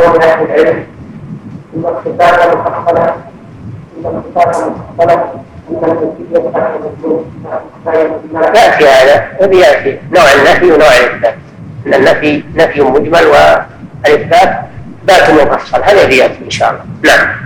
قول أهل العلم إن الصفات مفصلة يأتي هذا وبيأتي نوع النفي ونوع الإثبات، أن النفي نفي مجمل والإثبات باطن مفصل، هذا بيأتي إن شاء الله. نعم.